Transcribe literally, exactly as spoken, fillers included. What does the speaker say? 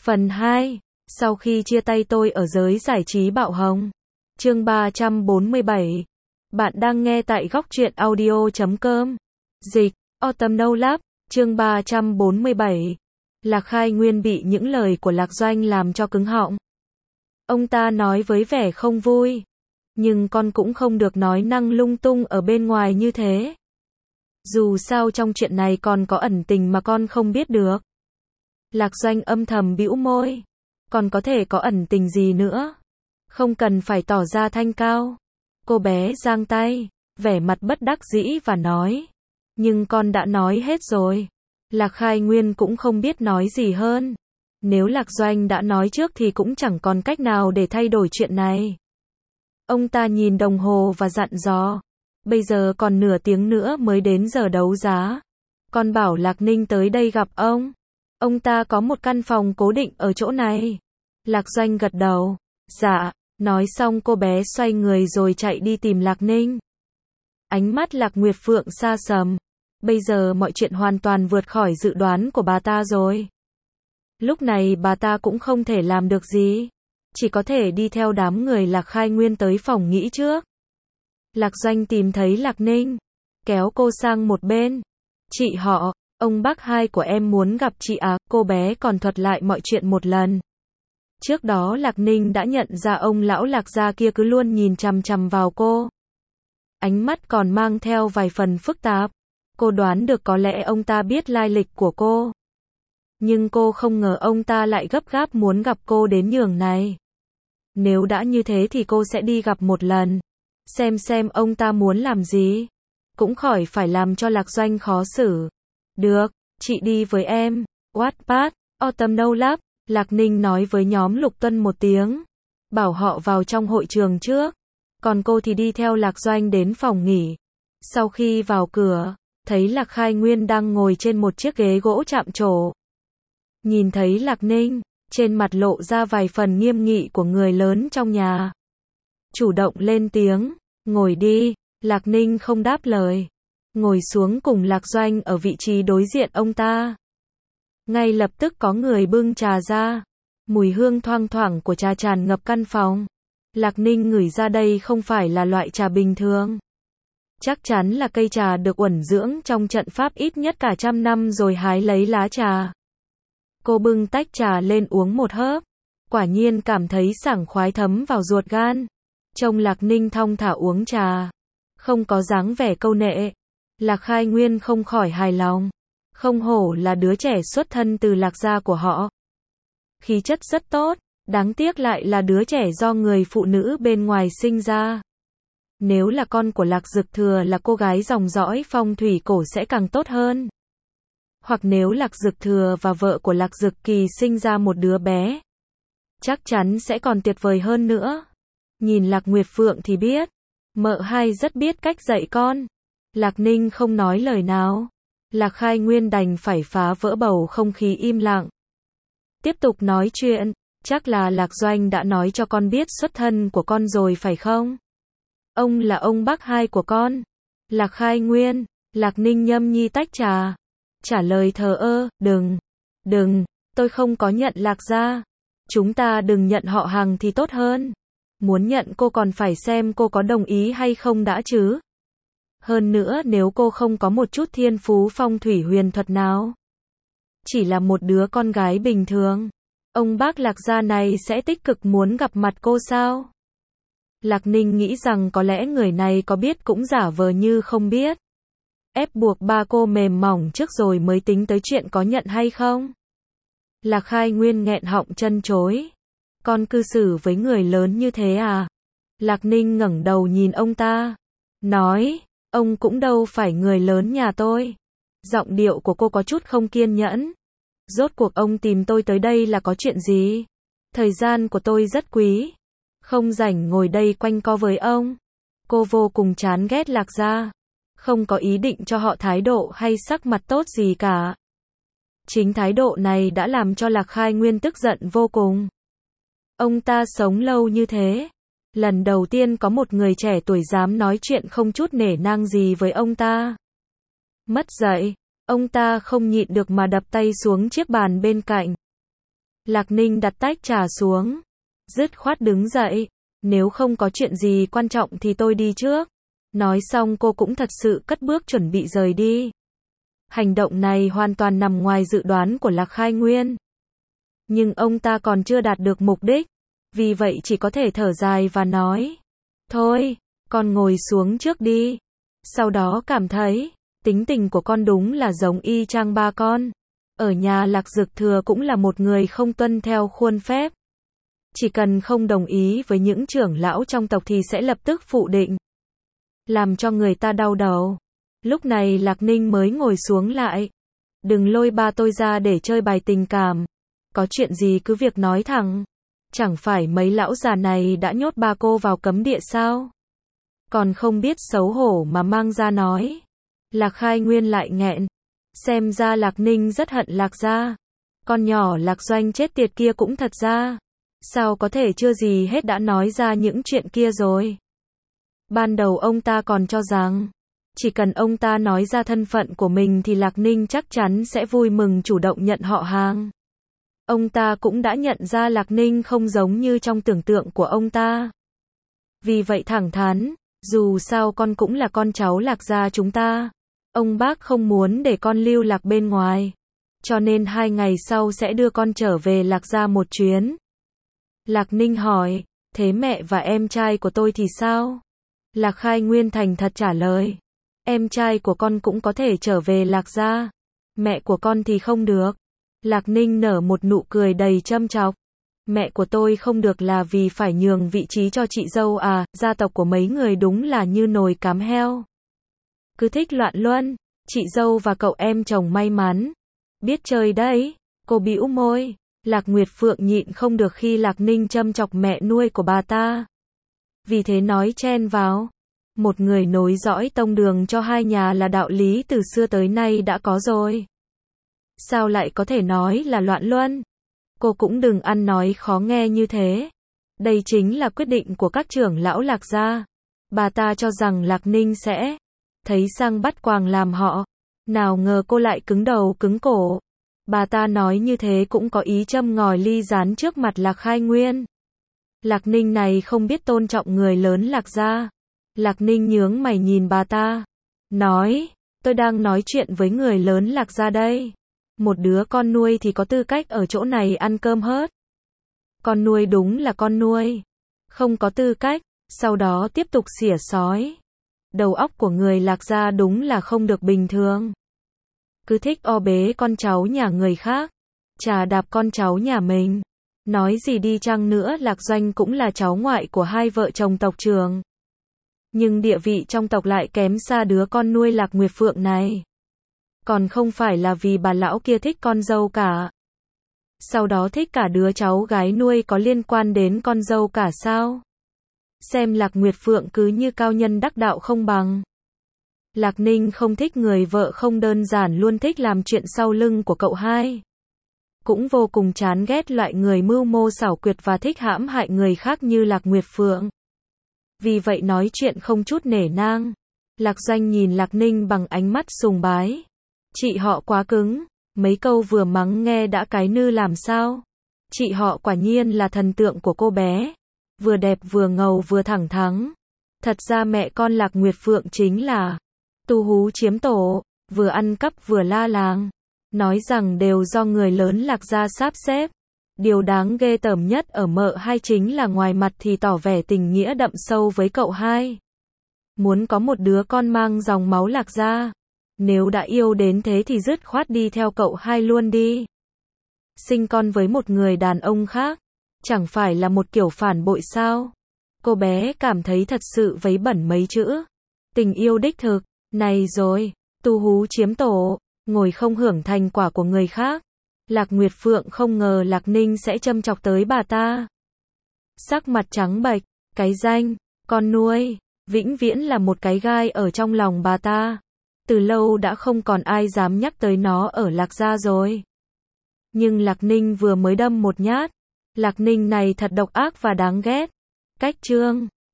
Phần hai. Sau khi chia tay tôi ở giới giải trí bạo hồng. Chương ba trăm bốn mươi bảy. Bạn đang nghe tại góc truyện audio chấm com. Dịch, Autumn No Love, chương ba trăm bốn mươi bảy. Lạc Khai Nguyên bị những lời của Lạc Doanh làm cho cứng họng. Ông ta nói với vẻ không vui. Nhưng con cũng không được nói năng lung tung ở bên ngoài như thế. Dù sao trong chuyện này còn có ẩn tình mà con không biết được. Lạc Doanh âm thầm bĩu môi. Còn có thể có ẩn tình gì nữa? Không cần phải tỏ ra thanh cao. Cô bé giang tay, vẻ mặt bất đắc dĩ và nói. Nhưng con đã nói hết rồi. Lạc Khai Nguyên cũng không biết nói gì hơn. Nếu Lạc Doanh đã nói trước thì cũng chẳng còn cách nào để thay đổi chuyện này. Ông ta nhìn đồng hồ và dặn dò. Bây giờ còn nửa tiếng nữa mới đến giờ đấu giá. Con bảo Lạc Ninh tới đây gặp ông. Ông ta có một căn phòng cố định ở chỗ này. Lạc Doanh gật đầu. Dạ. Nói xong cô bé xoay người rồi chạy đi tìm Lạc Ninh. Ánh mắt Lạc Nguyệt Phượng xa sầm. Bây giờ mọi chuyện hoàn toàn vượt khỏi dự đoán của bà ta rồi. Lúc này bà ta cũng không thể làm được gì. Chỉ có thể đi theo đám người Lạc Khai Nguyên tới phòng nghỉ trước. Lạc Doanh tìm thấy Lạc Ninh. Kéo cô sang một bên. Chị họ, ông bác hai của em muốn gặp chị à, cô bé còn thuật lại mọi chuyện một lần. Trước đó Lạc Ninh đã nhận ra ông lão Lạc gia kia cứ luôn nhìn chằm chằm vào cô. Ánh mắt còn mang theo vài phần phức tạp. Cô đoán được có lẽ ông ta biết lai lịch của cô. Nhưng cô không ngờ ông ta lại gấp gáp muốn gặp cô đến nhường này. Nếu đã như thế thì cô sẽ đi gặp một lần. Xem xem ông ta muốn làm gì. Cũng khỏi phải làm cho Lạc Doanh khó xử. Được, chị đi với em. Wattpad, Autumn No Love. Lạc Ninh nói với nhóm Lục Tuân một tiếng. Bảo họ vào trong hội trường trước. Còn cô thì đi theo Lạc Doanh đến phòng nghỉ. Sau khi vào cửa, thấy Lạc Khai Nguyên đang ngồi trên một chiếc ghế gỗ chạm trổ. Nhìn thấy Lạc Ninh, trên mặt lộ ra vài phần nghiêm nghị của người lớn trong nhà. Chủ động lên tiếng, ngồi đi. Lạc Ninh không đáp lời. Ngồi xuống cùng Lạc Doanh ở vị trí đối diện ông ta. Ngay lập tức có người bưng trà ra. Mùi hương thoang thoảng của trà tràn ngập căn phòng. Lạc Ninh ngửi ra đây không phải là loại trà bình thường. Chắc chắn là cây trà được uẩn dưỡng trong trận pháp ít nhất cả trăm năm rồi hái lấy lá trà. Cô bưng tách trà lên uống một hớp. Quả nhiên cảm thấy sảng khoái thấm vào ruột gan. Trông Lạc Ninh thong thả uống trà. Không có dáng vẻ câu nệ. Lạc Khai Nguyên không khỏi hài lòng. Không hổ là đứa trẻ xuất thân từ Lạc gia của họ. Khí chất rất tốt, đáng tiếc lại là đứa trẻ do người phụ nữ bên ngoài sinh ra. Nếu là con của Lạc Dực Thừa là cô gái dòng dõi phong thủy cổ sẽ càng tốt hơn. Hoặc nếu Lạc Dực Thừa và vợ của Lạc Dực Kỳ sinh ra một đứa bé, chắc chắn sẽ còn tuyệt vời hơn nữa. Nhìn Lạc Nguyệt Phượng thì biết, mợ hai rất biết cách dạy con. Lạc Ninh không nói lời nào. Lạc Khai Nguyên đành phải phá vỡ bầu không khí im lặng. Tiếp tục nói chuyện, chắc là Lạc Doanh đã nói cho con biết xuất thân của con rồi phải không? Ông là ông bác hai của con. Lạc Khai Nguyên, Lạc Ninh nhâm nhi tách trà. Trả lời thờ ơ, đừng, đừng, tôi không có nhận Lạc gia. Chúng ta đừng nhận họ hàng thì tốt hơn. Muốn nhận cô còn phải xem cô có đồng ý hay không đã chứ. Hơn nữa nếu cô không có một chút thiên phú phong thủy huyền thuật nào, chỉ là một đứa con gái bình thường, ông bác Lạc gia này sẽ tích cực muốn gặp mặt cô sao? Lạc Ninh nghĩ rằng có lẽ người này có biết cũng giả vờ như không biết. Ép buộc ba cô mềm mỏng trước rồi mới tính tới chuyện có nhận hay không. Lạc Khai Nguyên nghẹn họng chân chối. Con cư xử với người lớn như thế à? Lạc Ninh ngẩng đầu nhìn ông ta. Nói, ông cũng đâu phải người lớn nhà tôi. Giọng điệu của cô có chút không kiên nhẫn. Rốt cuộc ông tìm tôi tới đây là có chuyện gì? Thời gian của tôi rất quý. Không rảnh ngồi đây quanh co với ông. Cô vô cùng chán ghét Lạc gia. Không có ý định cho họ thái độ hay sắc mặt tốt gì cả. Chính thái độ này đã làm cho Lạc Khai Nguyên tức giận vô cùng. Ông ta sống lâu như thế. Lần đầu tiên có một người trẻ tuổi dám nói chuyện không chút nể nang gì với ông ta. Mất dạy, ông ta không nhịn được mà đập tay xuống chiếc bàn bên cạnh. Lạc Ninh đặt tách trà xuống, dứt khoát đứng dậy, nếu không có chuyện gì quan trọng thì tôi đi trước. Nói xong cô cũng thật sự cất bước chuẩn bị rời đi. Hành động này hoàn toàn nằm ngoài dự đoán của Lạc Khai Nguyên. Nhưng ông ta còn chưa đạt được mục đích, vì vậy chỉ có thể thở dài và nói, thôi, con ngồi xuống trước đi. Sau đó cảm thấy, tính tình của con đúng là giống y chang ba con. Ở nhà Lạc Dực Thừa cũng là một người không tuân theo khuôn phép. Chỉ cần không đồng ý với những trưởng lão trong tộc thì sẽ lập tức phủ định. Làm cho người ta đau đầu. Lúc này Lạc Ninh mới ngồi xuống lại. Đừng lôi ba tôi ra để chơi bài tình cảm. Có chuyện gì cứ việc nói thẳng. Chẳng phải mấy lão già này đã nhốt ba cô vào cấm địa sao? Còn không biết xấu hổ mà mang ra nói. Lạc Khai Nguyên lại nghẹn. Xem ra Lạc Ninh rất hận Lạc gia. Con nhỏ Lạc Doanh chết tiệt kia cũng thật ra. Sao có thể chưa gì hết đã nói ra những chuyện kia rồi. Ban đầu ông ta còn cho rằng, chỉ cần ông ta nói ra thân phận của mình thì Lạc Ninh chắc chắn sẽ vui mừng chủ động nhận họ hàng. Ông ta cũng đã nhận ra Lạc Ninh không giống như trong tưởng tượng của ông ta. Vì vậy thẳng thắn, dù sao con cũng là con cháu Lạc gia chúng ta. Ông bác không muốn để con lưu lạc bên ngoài. Cho nên hai ngày sau sẽ đưa con trở về Lạc gia một chuyến. Lạc Ninh hỏi, thế mẹ và em trai của tôi thì sao? Lạc Khai Nguyên thành thật trả lời, em trai của con cũng có thể trở về Lạc gia. Mẹ của con thì không được. Lạc Ninh nở một nụ cười đầy châm chọc. Mẹ của tôi không được là vì phải nhường vị trí cho chị dâu à, gia tộc của mấy người đúng là như nồi cám heo. Cứ thích loạn luân, chị dâu và cậu em chồng may mắn. Biết chơi đấy, cô bĩu môi. Lạc Nguyệt Phượng nhịn không được khi Lạc Ninh châm chọc mẹ nuôi của bà ta. Vì thế nói chen vào. Một người nối dõi tông đường cho hai nhà là đạo lý từ xưa tới nay đã có rồi. Sao lại có thể nói là loạn luân? Cô cũng đừng ăn nói khó nghe như thế. Đây chính là quyết định của các trưởng lão Lạc gia. Bà ta cho rằng Lạc Ninh sẽ thấy sang bắt quàng làm họ. Nào ngờ cô lại cứng đầu cứng cổ. Bà ta nói như thế cũng có ý châm ngòi ly gián trước mặt Lạc Khai Nguyên. Lạc Ninh này không biết tôn trọng người lớn Lạc gia. Lạc Ninh nhướng mày nhìn bà ta. Nói, tôi đang nói chuyện với người lớn Lạc gia đây. Một đứa con nuôi thì có tư cách ở chỗ này ăn cơm hớt. Con nuôi đúng là con nuôi. Không có tư cách, sau đó tiếp tục xỉa sói. Đầu óc của người Lạc gia đúng là không được bình thường. Cứ thích o bế con cháu nhà người khác. Chà đạp con cháu nhà mình. Nói gì đi chăng nữa Lạc Doanh cũng là cháu ngoại của hai vợ chồng tộc trưởng. Nhưng địa vị trong tộc lại kém xa đứa con nuôi Lạc Nguyệt Phượng này. Còn không phải là vì bà lão kia thích con dâu cả. Sau đó thích cả đứa cháu gái nuôi có liên quan đến con dâu cả sao? Xem Lạc Nguyệt Phượng cứ như cao nhân đắc đạo không bằng. Lạc Ninh không thích người vợ không đơn giản luôn thích làm chuyện sau lưng của cậu hai. Cũng vô cùng chán ghét loại người mưu mô xảo quyệt và thích hãm hại người khác như Lạc Nguyệt Phượng. Vì vậy nói chuyện không chút nể nang. Lạc Doanh nhìn Lạc Ninh bằng ánh mắt sùng bái. Chị họ quá cứng. Mấy câu vừa mắng nghe đã cái nư làm sao. Chị họ quả nhiên là thần tượng của cô bé. Vừa đẹp vừa ngầu vừa thẳng thắn. Thật ra mẹ con Lạc Nguyệt Phượng chính là tu hú chiếm tổ, vừa ăn cắp vừa la làng. Nói rằng đều do người lớn Lạc gia sắp xếp. Điều đáng ghê tởm nhất ở mợ hai chính là ngoài mặt thì tỏ vẻ tình nghĩa đậm sâu với cậu hai. Muốn có một đứa con mang dòng máu Lạc gia. Nếu đã yêu đến thế thì dứt khoát đi theo cậu hai luôn đi. Sinh con với một người đàn ông khác. Chẳng phải là một kiểu phản bội sao? Cô bé cảm thấy thật sự vấy bẩn mấy chữ. Tình yêu đích thực. Này rồi, tu hú chiếm tổ, ngồi không hưởng thành quả của người khác. Lạc Nguyệt Phượng không ngờ Lạc Ninh sẽ châm chọc tới bà ta. Sắc mặt trắng bệch, cái danh, con nuôi, vĩnh viễn là một cái gai ở trong lòng bà ta. Từ lâu đã không còn ai dám nhắc tới nó ở Lạc gia rồi. Nhưng Lạc Ninh vừa mới đâm một nhát. Lạc Ninh này thật độc ác và đáng ghét. Cách chương